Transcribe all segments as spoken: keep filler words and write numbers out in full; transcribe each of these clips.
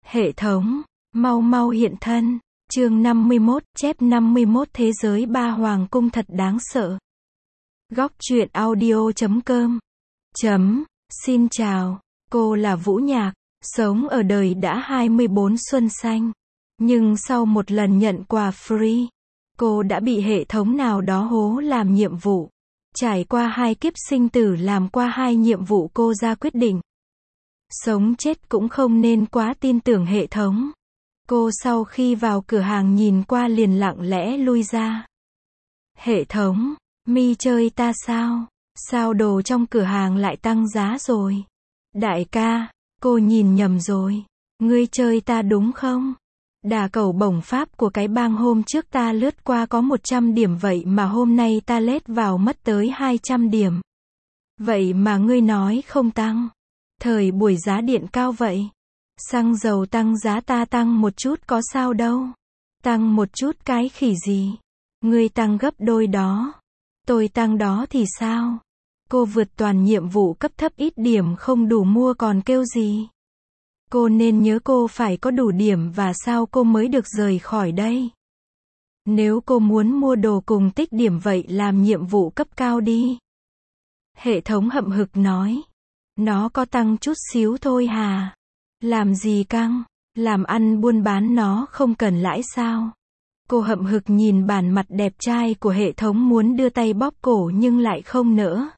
Hệ thống, mau mau hiện thân. Chương năm mươi mốt, chép năm mươi mốt thế giới ba hoàng cung thật đáng sợ. Góc truyện audio chấm com. Chấm, xin chào, cô là Vũ Nhạc, sống ở đời đã hai mươi bốn xuân xanh. Nhưng sau một lần nhận quà free, cô đã bị hệ thống nào đó hố làm nhiệm vụ. Trải qua hai kiếp sinh tử làm qua hai nhiệm vụ cô ra quyết định. Sống chết cũng không nên quá tin tưởng hệ thống. Cô sau khi vào cửa hàng nhìn qua liền lặng lẽ lui ra. Hệ thống, mi chơi ta sao? Sao đồ trong cửa hàng lại tăng giá rồi? Đại ca, cô nhìn nhầm rồi. Ngươi chơi ta đúng không? Đà cầu bổng pháp của cái bang hôm trước ta lướt qua có một trăm điểm vậy mà hôm nay ta lết vào mất tới hai trăm điểm. Vậy mà ngươi nói không tăng. Thời buổi giá điện cao vậy. Xăng dầu tăng giá ta tăng một chút có sao đâu. Tăng một chút cái khỉ gì. Ngươi tăng gấp đôi đó. Tôi tăng đó thì sao? Cô vượt toàn nhiệm vụ cấp thấp ít điểm không đủ mua còn kêu gì? Cô nên nhớ cô phải có đủ điểm và sao cô mới được rời khỏi đây. Nếu cô muốn mua đồ cùng tích điểm vậy làm nhiệm vụ cấp cao đi. Hệ thống hậm hực nói. Nó có tăng chút xíu thôi hà. Làm gì căng? Làm ăn buôn bán nó không cần lãi sao? Cô hậm hực nhìn bản mặt đẹp trai của hệ thống muốn đưa tay bóp cổ nhưng lại không nỡ.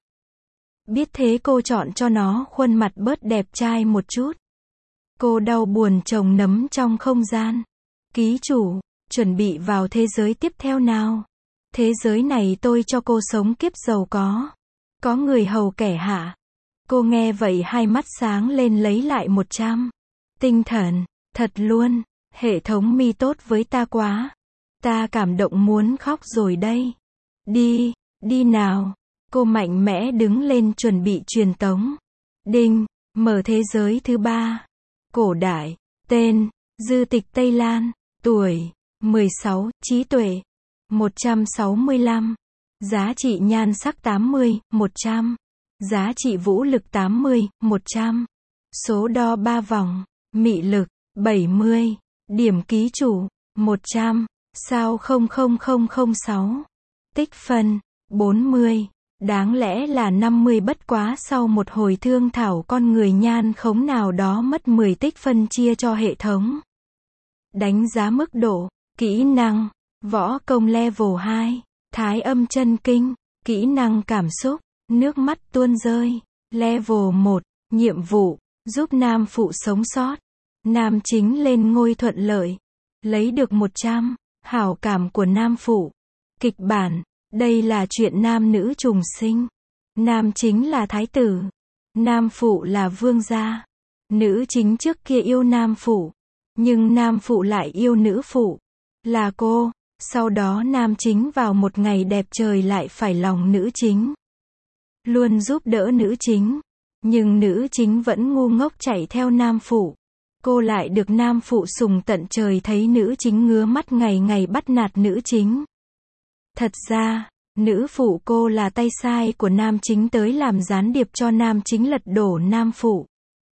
Biết thế cô chọn cho nó khuôn mặt bớt đẹp trai một chút. Cô đau buồn chồng nấm trong không gian. Ký chủ, chuẩn bị vào thế giới tiếp theo nào. Thế giới này tôi cho cô sống kiếp giàu có. Có người hầu kẻ hạ. Cô nghe vậy hai mắt sáng lên lấy lại một trăm. Tinh thần, thật luôn, hệ thống mi tốt với ta quá. Ta cảm động muốn khóc rồi đây. Đi, đi nào. Cô mạnh mẽ đứng lên chuẩn bị truyền tống. Đinh, mở thế giới thứ ba. Cổ đại, tên, Dư Tịch Tây Lan, tuổi, mười sáu, trí tuệ, một trăm sáu mươi lăm. Giá trị nhan sắc tám mươi, một trăm. Giá trị vũ lực tám mươi, một trăm. Số đo ba vòng, mị lực, bảy mươi. Điểm ký chủ, một trăm. Sao không không không không sáu. Tích phân, bốn mươi. Đáng lẽ là năm mươi bất quá sau một hồi thương thảo con người nhan khống nào đó mất mười tích phân chia cho hệ thống. Đánh giá mức độ, kỹ năng, võ công level hai, thái âm chân kinh, kỹ năng cảm xúc, nước mắt tuôn rơi, level một, nhiệm vụ, giúp nam phụ sống sót, nam chính lên ngôi thuận lợi, lấy được một trăm, hảo cảm của nam phụ, kịch bản, đây là chuyện nam nữ trùng sinh, nam chính là thái tử, nam phụ là vương gia, nữ chính trước kia yêu nam phụ, nhưng nam phụ lại yêu nữ phụ, là cô, sau đó nam chính vào một ngày đẹp trời lại phải lòng nữ chính. Luôn giúp đỡ nữ chính, nhưng nữ chính vẫn ngu ngốc chạy theo nam phụ. Cô lại được nam phụ sùng tận trời thấy nữ chính ngứa mắt ngày ngày bắt nạt nữ chính. Thật ra, nữ phụ cô là tay sai của nam chính tới làm gián điệp cho nam chính lật đổ nam phụ.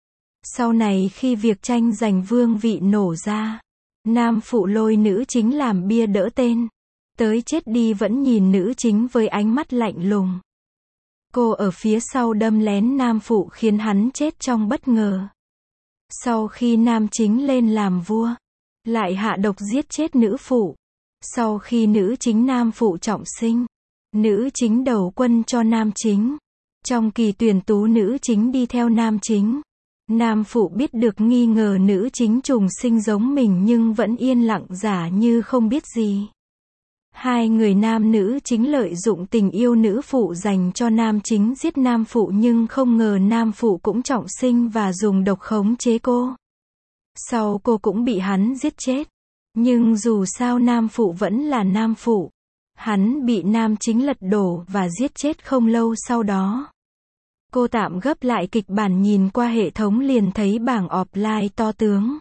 Sau này khi việc tranh giành vương vị nổ ra, nam phụ lôi nữ chính làm bia đỡ tên. Tới chết đi vẫn nhìn nữ chính với ánh mắt lạnh lùng. Cô ở phía sau đâm lén nam phụ khiến hắn chết trong bất ngờ. Sau khi nam chính lên làm vua, lại hạ độc giết chết nữ phụ. Sau khi nữ chính nam phụ trọng sinh, nữ chính đầu quân cho nam chính. Trong kỳ tuyển tú nữ chính đi theo nam chính. Nam phụ biết được nghi ngờ nữ chính trùng sinh giống mình nhưng vẫn yên lặng giả như không biết gì. Hai người nam nữ chính lợi dụng tình yêu nữ phụ dành cho nam chính giết nam phụ nhưng không ngờ nam phụ cũng trọng sinh và dùng độc khống chế cô. Sau cô cũng bị hắn giết chết. Nhưng dù sao nam phụ vẫn là nam phụ. Hắn bị nam chính lật đổ và giết chết không lâu sau đó. Cô tạm gấp lại kịch bản nhìn qua hệ thống liền thấy bảng offline to tướng.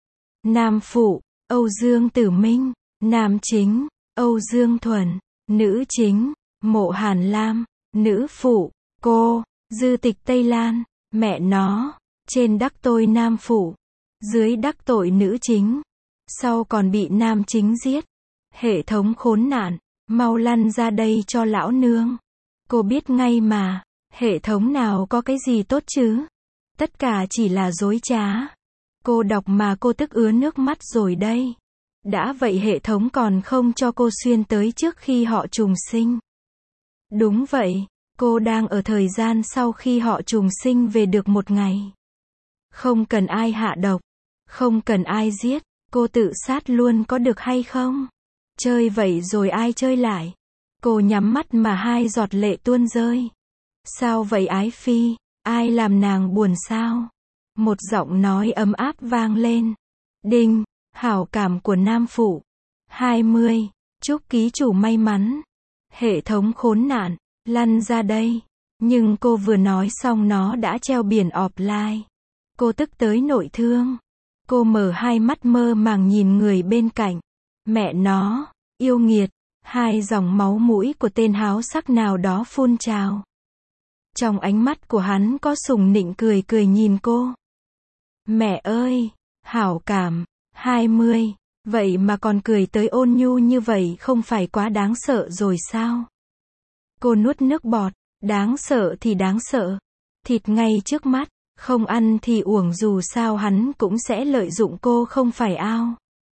Nam phụ, Âu Dương Tử Minh. Nam chính, Âu Dương Thuần. Nữ chính, Mộ Hàn Lam. Nữ phụ, cô, Dư Tịch Tây Lan. Mẹ nó, trên đắc tôi nam phụ. Dưới đắc tội nữ chính. Sau còn bị nam chính giết. Hệ thống khốn nạn. Mau lăn ra đây cho lão nương. Cô biết ngay mà. Hệ thống nào có cái gì tốt chứ? Tất cả chỉ là dối trá. Cô đọc mà cô tức ứa nước mắt rồi đây. Đã vậy hệ thống còn không cho cô xuyên tới trước khi họ trùng sinh. Đúng vậy, cô đang ở thời gian sau khi họ trùng sinh về được một ngày. Không cần ai hạ độc, không cần ai giết, cô tự sát luôn có được hay không? Chơi vậy rồi ai chơi lại? Cô nhắm mắt mà hai giọt lệ tuôn rơi. Sao vậy ái phi, ai làm nàng buồn sao? Một giọng nói ấm áp vang lên. Đinh, hảo cảm của nam phụ. hai mươi, chúc ký chủ may mắn. Hệ thống khốn nạn, lăn ra đây. Nhưng cô vừa nói xong nó đã treo biển offline. Cô tức tới nội thương. Cô mở hai mắt mơ màng nhìn người bên cạnh. Mẹ nó, yêu nghiệt. Hai dòng máu mũi của tên háo sắc nào đó phun trào. Trong ánh mắt của hắn có sùng nịnh cười cười nhìn cô. Mẹ ơi, hảo cảm, hai mươi, vậy mà còn cười tới ôn nhu như vậy không phải quá đáng sợ rồi sao? Cô nuốt nước bọt, đáng sợ thì đáng sợ. Thịt ngay trước mắt, không ăn thì uổng dù sao hắn cũng sẽ lợi dụng cô không phải ao.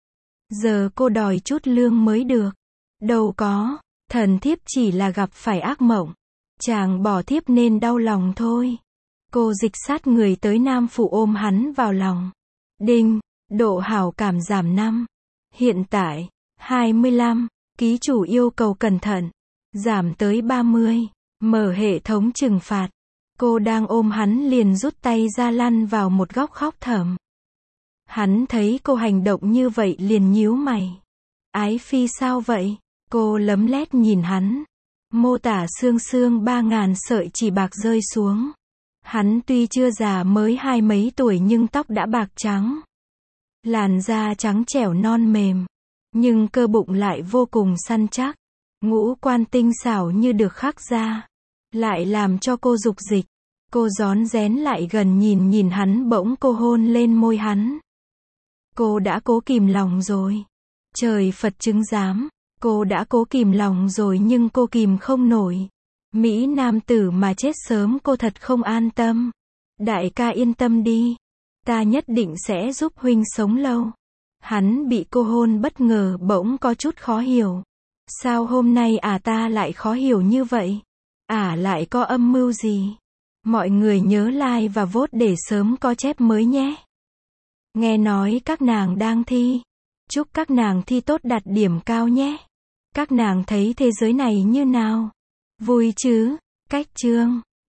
Giờ cô đòi chút lương mới được. Đâu có, thần thiếp chỉ là gặp phải ác mộng. Chàng bỏ thiếp nên đau lòng thôi. Cô dịch sát người tới nam phụ ôm hắn vào lòng. Đinh, độ hảo cảm giảm năm. Hiện tại, hai mươi lăm, ký chủ yêu cầu cẩn thận. Giảm tới ba mươi, mở hệ thống trừng phạt. Cô đang ôm hắn liền rút tay ra lăn vào một góc khóc thầm. Hắn thấy cô hành động như vậy liền nhíu mày. Ái phi sao vậy? Cô lấm lét nhìn hắn. Mô tả xương xương ba ngàn sợi chỉ bạc rơi xuống. Hắn tuy chưa già mới hai mấy tuổi nhưng tóc đã bạc trắng. Làn da trắng trẻo non mềm. Nhưng cơ bụng lại vô cùng săn chắc. Ngũ quan tinh xảo như được khắc ra. Lại làm cho cô dục dịch. Cô rón rén lại gần nhìn nhìn hắn bỗng cô hôn lên môi hắn. Cô đã cố kìm lòng rồi. Trời Phật chứng giám. Cô đã cố kìm lòng rồi nhưng cô kìm không nổi. Mỹ nam tử mà chết sớm cô thật không an tâm. Đại ca yên tâm đi. Ta nhất định sẽ giúp huynh sống lâu. Hắn bị cô hôn bất ngờ bỗng có chút khó hiểu. Sao hôm nay à ta lại khó hiểu như vậy? À lại có âm mưu gì? Mọi người nhớ like và vote để sớm có chép mới nhé. Nghe nói các nàng đang thi. Chúc các nàng thi tốt đạt điểm cao nhé. Các nàng thấy thế giới này như nào? Vui chứ? Cách chương